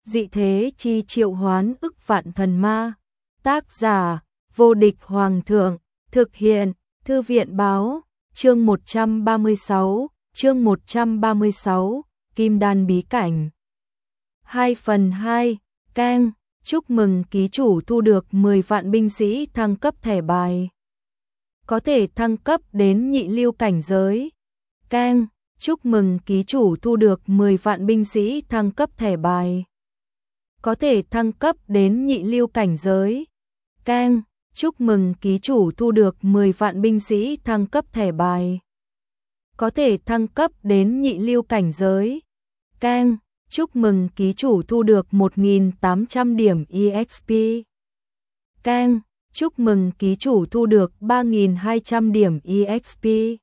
dị thế chi triệu hoán ức vạn thần ma. Tác giả, vô địch hoàng thượng, thực hiện, thư viện báo, chương 136, Kim Đan bí cảnh. 2/2, Cang, chúc mừng ký chủ thu được 10 vạn binh sĩ thăng cấp thẻ bài. Có thể thăng cấp đến nhị lưu cảnh giới. Cang, chúc mừng ký chủ thu được 10 vạn binh sĩ thăng cấp thẻ bài. Có thể thăng cấp đến nhị lưu cảnh giới. Cang, chúc mừng ký chủ thu được 10 vạn binh sĩ thăng cấp thẻ bài. Có thể thăng cấp đến nhị lưu cảnh giới. Cang, chúc mừng ký chủ thu được 1.800 điểm EXP. Cang, chúc mừng ký chủ thu được 3.200 điểm EXP.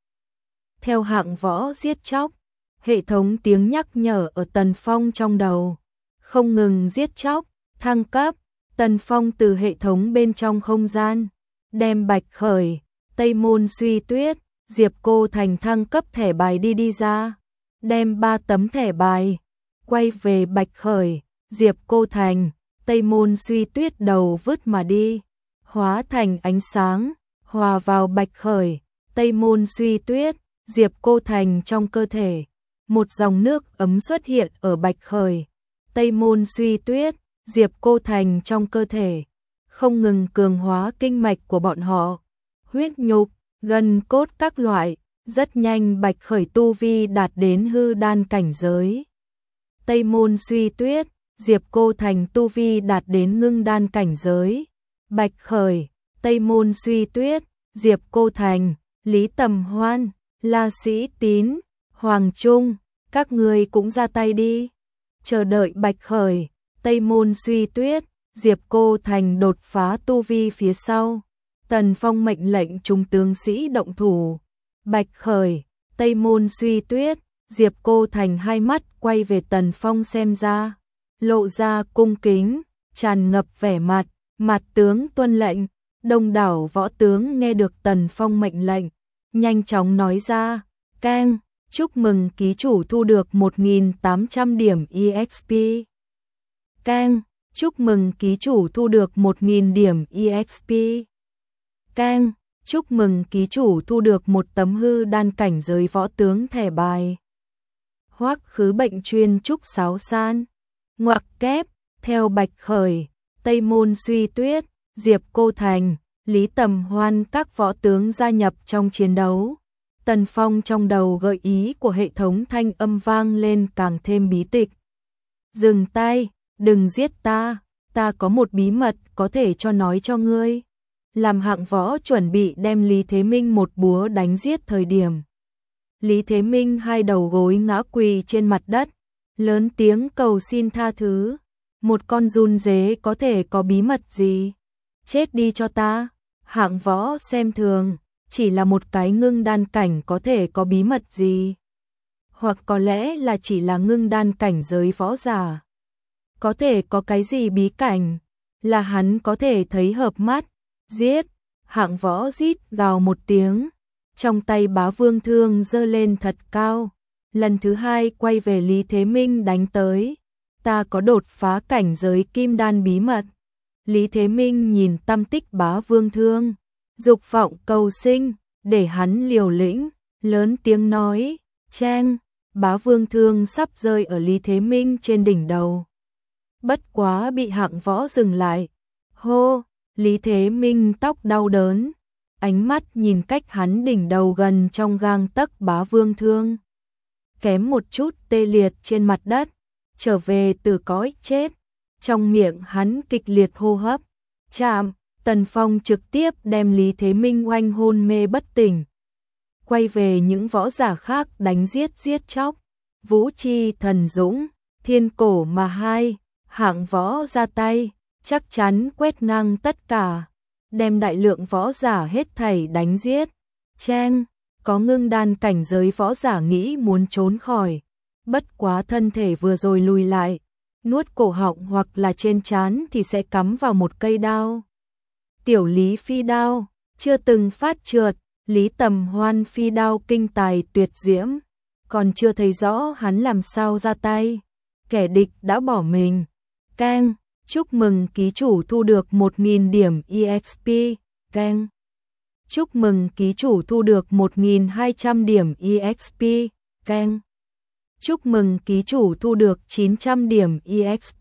Theo hạng võ giết chóc, hệ thống tiếng nhắc nhở ở Tần Phong trong đầu. Không ngừng giết chóc, thăng cấp. Tần Phong từ hệ thống bên trong không gian, đem Bạch Khởi, Tây Môn Suy Tuyết, Diệp Cô Thành thăng cấp thẻ bài đi ra. Đem 3 tấm thẻ bài, quay về Bạch Khởi, Diệp Cô Thành, Tây Môn Suy Tuyết đầu vứt mà đi. Hóa thành ánh sáng, hòa vào Bạch Khởi, Tây Môn Suy Tuyết, Diệp Cô Thành trong cơ thể. Một dòng nước ấm xuất hiện ở Bạch Khởi, Tây Môn Suy Tuyết, Diệp Cô Thành trong cơ thể, không ngừng cường hóa kinh mạch của bọn họ. Huyết nhục, gân cốt các loại, rất nhanh Bạch Khởi tu vi đạt đến hư đan cảnh giới. Tây Môn Suy Tuyết, Diệp Cô Thành tu vi đạt đến ngưng đan cảnh giới. Bạch Khởi, Tây Môn Suy Tuyết, Diệp Cô Thành, Lý Tầm Hoan, La Sĩ Tín, Hoàng Trung, các ngươi cũng ra tay đi. Chờ đợi Bạch Khởi, Tây Môn Suy Tuyết, Diệp Cô Thành đột phá tu vi phía sau. Tần Phong mệnh lệnh trung tướng sĩ động thủ. Bạch Khởi, Tây Môn Suy Tuyết, Diệp Cô Thành hai mắt quay về Tần Phong xem ra, lộ ra cung kính, tràn ngập vẻ mặt. Mặt tướng tuân lệnh. Đông đảo võ tướng nghe được Tần Phong mệnh lệnh, nhanh chóng nói ra. Cang, chúc mừng ký chủ thu được 1.800 điểm EXP. Cang, chúc mừng ký chủ thu được 1.000 điểm EXP. Cang, chúc mừng ký chủ thu được một tấm hư đan cảnh giới võ tướng thẻ bài. Hoắc Khứ Bệnh chuyên trúc sáo san. Ngoặc kép, theo Bạch Khởi, Tây Môn Suy Tuyết, Diệp Cô Thành, Lý Tầm Hoan các võ tướng gia nhập trong chiến đấu. Tần Phong trong đầu gợi ý của hệ thống thanh âm vang lên càng thêm bí tịch. Dừng tay, đừng giết ta có một bí mật có thể nói cho ngươi. Làm hạng võ chuẩn bị đem Lý Thế Minh một búa đánh giết thời điểm. Lý Thế Minh hai đầu gối ngã quỳ trên mặt đất, lớn tiếng cầu xin tha thứ. Một con giun dế có thể có bí mật gì? Chết đi cho ta. Hạng võ xem thường, chỉ là một cái ngưng đan cảnh có thể có bí mật gì? Hoặc có lẽ là chỉ là ngưng đan cảnh giới võ giả. Có thể có cái gì bí cảnh? Là hắn có thể thấy hợp mắt. Giết! Hạng võ rít gào một tiếng. Trong tay Bá Vương thương giơ lên thật cao. Lần thứ hai quay về Lý Thế Minh đánh tới. Ta có đột phá cảnh giới kim đan bí mật. Lý Thế Minh nhìn tâm tích Bá Vương thương, dục vọng cầu sinh, để hắn liều lĩnh, lớn tiếng nói, chang, Bá Vương thương sắp rơi ở Lý Thế Minh trên đỉnh đầu. Bất quá bị hạng võ dừng lại. Hô, Lý Thế Minh tóc đau đớn, ánh mắt nhìn cách hắn đỉnh đầu gần trong gang tấc Bá Vương thương. Kém một chút tê liệt trên mặt đất, trở về từ cõi chết. Trong miệng hắn kịch liệt hô hấp. Chạm, Tần Phong trực tiếp đem Lý Thế Minh oanh hôn mê bất tỉnh. Quay về những võ giả khác đánh giết chóc. Vũ chi thần dũng, thiên cổ mà hai, hạng võ ra tay, chắc chắn quét ngang tất cả. Đem đại lượng võ giả hết thảy đánh giết. Chang, có ngưng đan cảnh giới võ giả nghĩ muốn trốn khỏi. Bất quá thân thể vừa rồi lùi lại, nuốt cổ họng hoặc là trên trán thì sẽ cắm vào một cây đao. Tiểu Lý phi đao, chưa từng phát trượt, Lý Tầm Hoan phi đao kinh tài tuyệt diễm, còn chưa thấy rõ hắn làm sao ra tay. Kẻ địch đã bỏ mình, Keng, chúc mừng ký chủ thu được 1.000 điểm EXP. Keng, chúc mừng ký chủ thu được 1.200 điểm EXP. Keng, chúc mừng ký chủ thu được 900 điểm EXP.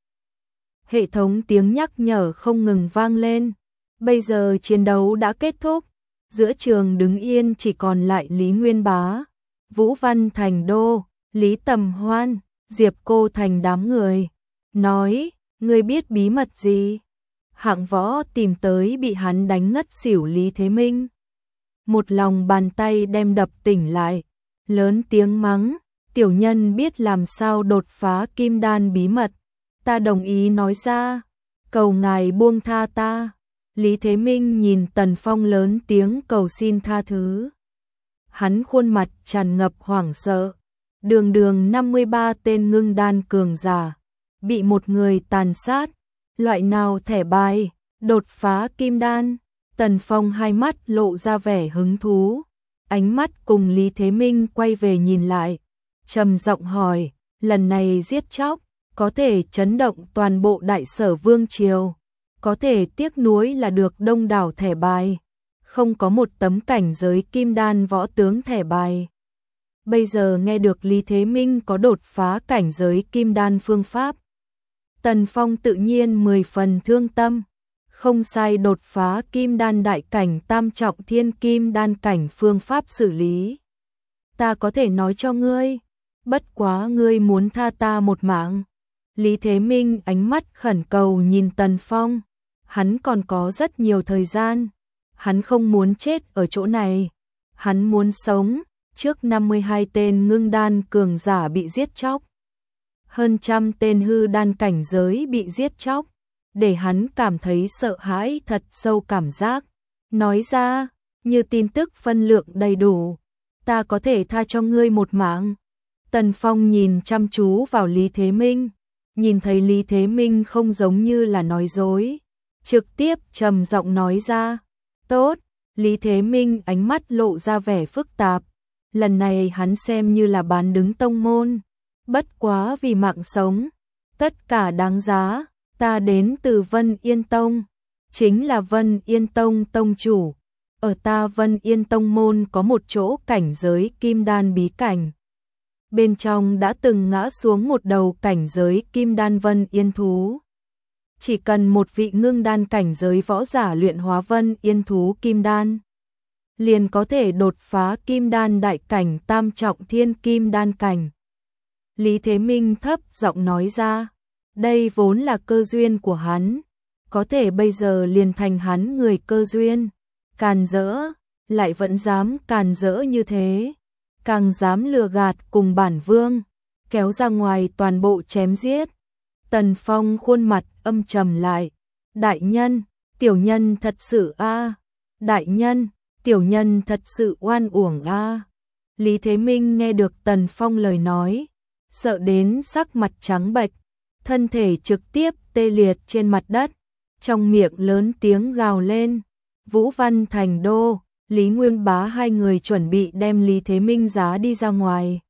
Hệ thống tiếng nhắc nhở không ngừng vang lên. Bây giờ chiến đấu đã kết thúc. Giữa trường đứng yên chỉ còn lại Lý Nguyên Bá, Vũ Văn Thành Đô, Lý Tầm Hoan, Diệp Cô Thành đám người. Nói, ngươi biết bí mật gì? Hạng Võ tìm tới bị hắn đánh ngất xỉu Lý Thế Minh. Một lòng bàn tay đem đập tỉnh lại. Lớn tiếng mắng, tiểu nhân biết làm sao đột phá kim đan bí mật. Ta đồng ý nói ra, cầu ngài buông tha ta. Lý Thế Minh nhìn Tần Phong lớn tiếng cầu xin tha thứ. Hắn khuôn mặt tràn ngập hoảng sợ. Đường 53 tên ngưng đan cường giả, bị một người tàn sát. Loại nào thẻ bài, đột phá kim đan. Tần Phong hai mắt lộ ra vẻ hứng thú. Ánh mắt cùng Lý Thế Minh quay về nhìn lại. Trầm giọng hỏi, lần này giết chóc, có thể chấn động toàn bộ Đại Sở Vương Triều. Có thể tiếc nuối là được đông đảo thẻ bài. Không có một tấm cảnh giới kim đan võ tướng thẻ bài. Bây giờ nghe được Lý Thế Minh có đột phá cảnh giới kim đan phương pháp. Tần Phong tự nhiên 10 phần thương tâm. Không sai, đột phá kim đan đại cảnh tam trọng thiên kim đan cảnh phương pháp xử lý. Ta có thể nói cho ngươi, bất quá ngươi muốn tha ta một mạng. Lý Thế Minh ánh mắt khẩn cầu nhìn Tần Phong. Hắn còn có rất nhiều thời gian. Hắn không muốn chết ở chỗ này. Hắn muốn sống. Trước 52 tên ngưng đan cường giả bị giết chóc. Hơn trăm tên hư đan cảnh giới bị giết chóc. Để hắn cảm thấy sợ hãi thật sâu cảm giác. Nói ra, như tin tức phân lượng đầy đủ. Ta có thể tha cho ngươi một mạng. Tần Phong nhìn chăm chú vào Lý Thế Minh. Nhìn thấy Lý Thế Minh không giống như là nói dối. Trực tiếp trầm giọng nói ra. Tốt, Lý Thế Minh ánh mắt lộ ra vẻ phức tạp. Lần này hắn xem như là bán đứng tông môn. Bất quá vì mạng sống. Tất cả đáng giá. Ta đến từ Vân Yên Tông. Chính là Vân Yên Tông tông chủ. Ở ta Vân Yên Tông môn có một chỗ cảnh giới kim đan bí cảnh. Bên trong đã từng ngã xuống một đầu cảnh giới kim đan Vân Yên thú. Chỉ cần một vị ngưng đan cảnh giới võ giả luyện hóa Vân Yên thú kim đan, liền có thể đột phá kim đan đại cảnh tam trọng thiên kim đan cảnh. Lý Thế Minh thấp giọng nói ra, đây vốn là cơ duyên của hắn, có thể bây giờ liền thành hắn người cơ duyên. Càn rỡ, lại vẫn dám càn rỡ như thế, càng dám lừa gạt cùng bản vương, kéo ra ngoài toàn bộ chém giết. Tần Phong khuôn mặt âm trầm lại, đại nhân, tiểu nhân thật sự a, đại nhân, tiểu nhân thật sự oan uổng a. Lý Thế Minh nghe được Tần Phong lời nói, sợ đến sắc mặt trắng bệch, thân thể trực tiếp tê liệt trên mặt đất, trong miệng lớn tiếng gào lên. Vũ Văn Thành Đô, Lý Nguyên Bá hai người chuẩn bị đem Lý Thế Minh giá đi ra ngoài.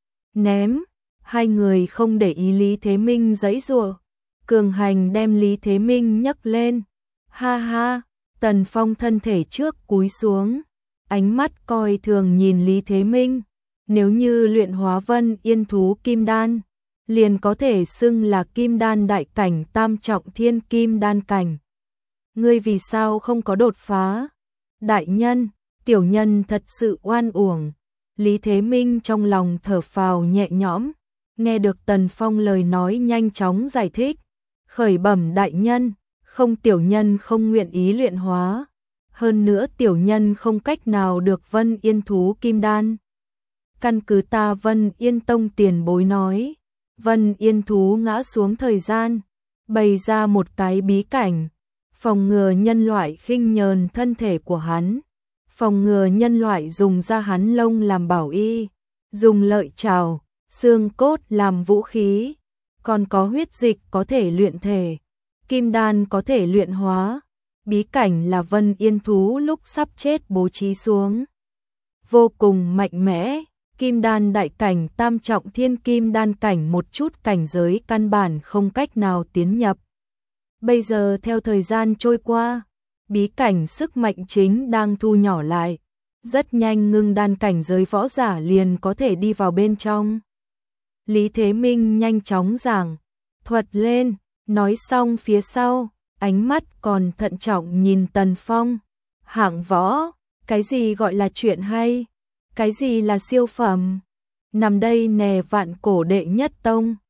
Ném, hai người không để ý Lý Thế Minh giãy giụa, cường hành đem Lý Thế Minh nhấc lên. Ha ha, Tần Phong thân thể trước cúi xuống, ánh mắt coi thường nhìn Lý Thế Minh. Nếu như luyện hóa Vân Yên thú kim đan, liền có thể xưng là kim đan đại cảnh tam trọng thiên kim đan cảnh. Ngươi vì sao không có đột phá? Đại nhân, tiểu nhân thật sự oan uổng. Lý Thế Minh trong lòng thở phào nhẹ nhõm, nghe được Tần Phong lời nói nhanh chóng giải thích. Khởi bẩm đại nhân, không, tiểu nhân không nguyện ý luyện hóa. Hơn nữa tiểu nhân không cách nào được Vân Yên thú kim đan. Căn cứ ta Vân Yên Tông tiền bối nói, Vân Yên thú ngã xuống thời gian, bày ra một cái bí cảnh, phòng ngừa nhân loại khinh nhờn thân thể của hắn, phòng ngừa nhân loại dùng da hắn lông làm bảo y, dùng lợi trảo, xương cốt làm vũ khí, còn có huyết dịch có thể luyện thể, kim đan có thể luyện hóa. Bí cảnh là Vân Yên thú lúc sắp chết bố trí xuống, vô cùng mạnh mẽ, Kim đan đại cảnh, tam trọng thiên kim đan cảnh, một chút cảnh giới căn bản không cách nào tiến nhập. Bây giờ theo thời gian trôi qua, bí cảnh sức mạnh chính đang thu nhỏ lại, rất nhanh ngưng đan cảnh giới võ giả liền có thể đi vào bên trong. Lý Thế Minh nhanh chóng giảng thuật lên, nói xong phía sau, ánh mắt còn thận trọng nhìn Tần Phong. Hạng võ, cái gì gọi là chuyện hay? Cái gì là siêu phẩm? Nằm đây nè, vạn cổ đệ nhất tông.